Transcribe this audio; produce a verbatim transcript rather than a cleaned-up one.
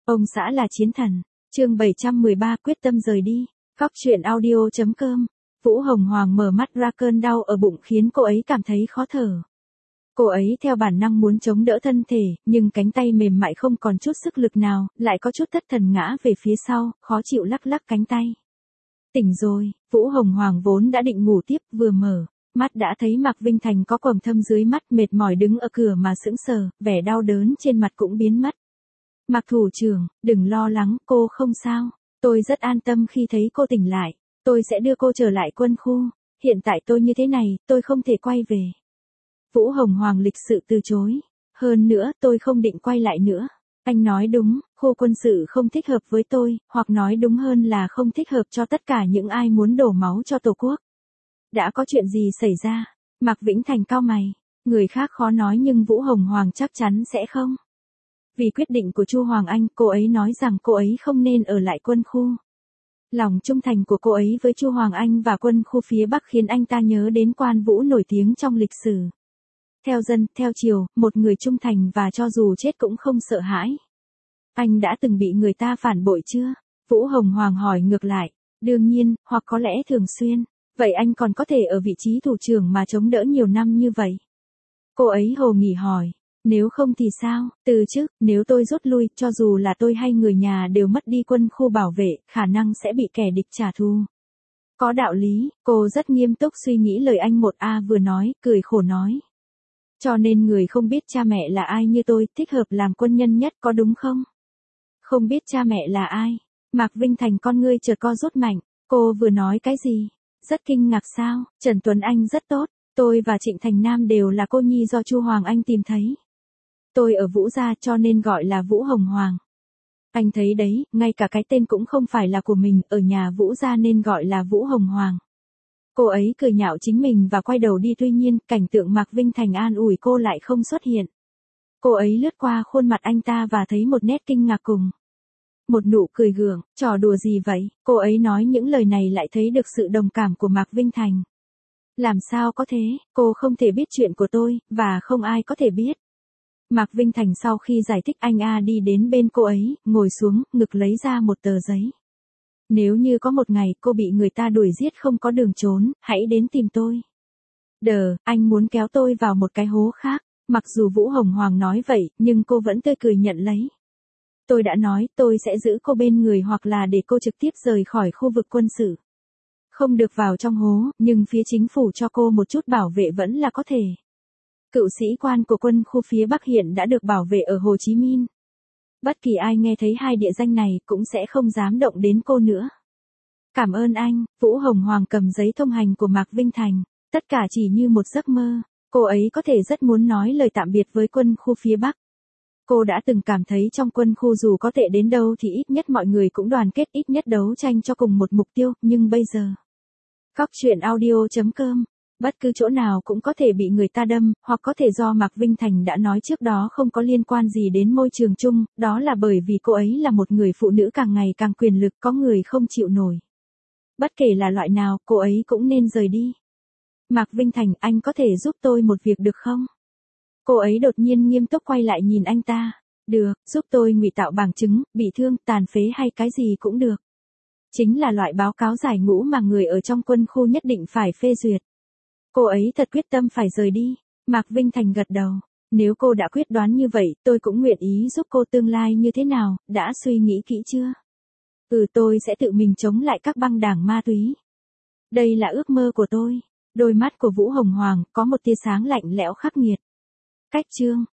Ông xã là chiến thần. Chương bảy trăm mười ba quyết tâm rời đi. Góc truyện audio chấm com. Vũ Hồng Hoàng mở mắt ra, cơn đau ở bụng khiến cô ấy cảm thấy khó thở. Cô ấy theo bản năng muốn chống đỡ thân thể, nhưng cánh tay mềm mại không còn chút sức lực nào, lại có chút thất thần ngã về phía sau, khó chịu lắc lắc cánh tay. Tỉnh rồi, Vũ Hồng Hoàng vốn đã định ngủ tiếp, vừa mở mắt đã thấy Mạc Vinh Thành có quầng thâm dưới mắt, mệt mỏi đứng ở cửa mà sững sờ, vẻ đau đớn trên mặt cũng biến mất. Mạc thủ trưởng, đừng lo lắng, cô không sao. Tôi rất an tâm khi thấy cô tỉnh lại. Tôi sẽ đưa cô trở lại quân khu. Hiện tại tôi như thế này, tôi không thể quay về. Vũ Hồng Hoàng lịch sự từ chối. Hơn nữa, tôi không định quay lại nữa. Anh nói đúng, khu quân sự không thích hợp với tôi, hoặc nói đúng hơn là không thích hợp cho tất cả những ai muốn đổ máu cho Tổ quốc. Đã có chuyện gì xảy ra? Mạc Vĩnh Thành cau mày. Người khác khó nói nhưng Vũ Hồng Hoàng chắc chắn sẽ không. Vì quyết định của Chu Hoàng Anh, cô ấy nói rằng cô ấy không nên ở lại quân khu. Lòng trung thành của cô ấy với Chu Hoàng Anh và quân khu phía Bắc khiến anh ta nhớ đến Quan Vũ nổi tiếng trong lịch sử. Theo dân, theo triều, một người trung thành và cho dù chết cũng không sợ hãi. Anh đã từng bị người ta phản bội chưa? Vũ Hồng Hoàng hỏi ngược lại. Đương nhiên, hoặc có lẽ thường xuyên. Vậy anh còn có thể ở vị trí thủ trưởng mà chống đỡ nhiều năm như vậy? Cô ấy hồ nghỉ hỏi. Nếu không thì sao? Từ chức, nếu tôi rút lui, cho dù là tôi hay người nhà đều mất đi quân khu bảo vệ, khả năng sẽ bị kẻ địch trả thù. Có đạo lý, cô rất nghiêm túc suy nghĩ lời anh một A vừa nói, cười khổ nói. Cho nên người không biết cha mẹ là ai như tôi, thích hợp làm quân nhân nhất có đúng không? Không biết cha mẹ là ai? Mạc Vinh Thành con ngươi chợt co rút mạnh, cô vừa nói cái gì? Rất kinh ngạc sao? Trần Tuấn Anh rất tốt, tôi và Trịnh Thành Nam đều là cô nhi do Chu Hoàng Anh tìm thấy. Tôi ở Vũ gia cho nên gọi là Vũ Hồng Hoàng. Anh thấy đấy, ngay cả cái tên cũng không phải là của mình, ở nhà Vũ gia nên gọi là Vũ Hồng Hoàng. Cô ấy cười nhạo chính mình và quay đầu đi, tuy nhiên, cảnh tượng Mạc Vinh Thành an ủi cô lại không xuất hiện. Cô ấy lướt qua khuôn mặt anh ta và thấy một nét kinh ngạc cùng một nụ cười gượng, trò đùa gì vậy? Cô ấy nói những lời này lại thấy được sự đồng cảm của Mạc Vinh Thành. Làm sao có thế, cô không thể biết chuyện của tôi, và không ai có thể biết. Mạc Vinh Thành sau khi giải thích anh A đi đến bên cô ấy, ngồi xuống, ngực lấy ra một tờ giấy. Nếu như có một ngày cô bị người ta đuổi giết không có đường trốn, hãy đến tìm tôi. Đờ, anh muốn kéo tôi vào một cái hố khác. Mặc dù Vũ Hồng Hoàng nói vậy, nhưng cô vẫn tươi cười nhận lấy. Tôi đã nói tôi sẽ giữ cô bên người hoặc là để cô trực tiếp rời khỏi khu vực quân sự. Không được vào trong hố, nhưng phía chính phủ cho cô một chút bảo vệ vẫn là có thể. Cựu sĩ quan của quân khu phía Bắc hiện đã được bảo vệ ở Hồ Chí Minh. Bất kỳ ai nghe thấy hai địa danh này cũng sẽ không dám động đến cô nữa. Cảm ơn anh, Vũ Hồng Hoàng cầm giấy thông hành của Mạc Vinh Thành. Tất cả chỉ như một giấc mơ. Cô ấy có thể rất muốn nói lời tạm biệt với quân khu phía Bắc. Cô đã từng cảm thấy trong quân khu dù có tệ đến đâu thì ít nhất mọi người cũng đoàn kết, ít nhất đấu tranh cho cùng một mục tiêu, nhưng bây giờ. Góc truyện audio chấm com. Bất cứ chỗ nào cũng có thể bị người ta đâm, hoặc có thể do Mạc Vinh Thành đã nói trước đó không có liên quan gì đến môi trường chung, đó là bởi vì cô ấy là một người phụ nữ càng ngày càng quyền lực, có người không chịu nổi. Bất kể là loại nào, cô ấy cũng nên rời đi. Mạc Vinh Thành, anh có thể giúp tôi một việc được không? Cô ấy đột nhiên nghiêm túc quay lại nhìn anh ta. Được, giúp tôi ngụy tạo bằng chứng, bị thương, tàn phế hay cái gì cũng được. Chính là loại báo cáo giải ngũ mà người ở trong quân khu nhất định phải phê duyệt. Cô ấy thật quyết tâm phải rời đi. Mạc Vinh Thành gật đầu. Nếu cô đã quyết đoán như vậy, tôi cũng nguyện ý giúp cô. Tương lai như thế nào, đã suy nghĩ kỹ chưa? Ừ, tôi sẽ tự mình chống lại các băng đảng ma túy. Đây là ước mơ của tôi. Đôi mắt của Vũ Hồng Hoàng có một tia sáng lạnh lẽo khắc nghiệt. Cách chương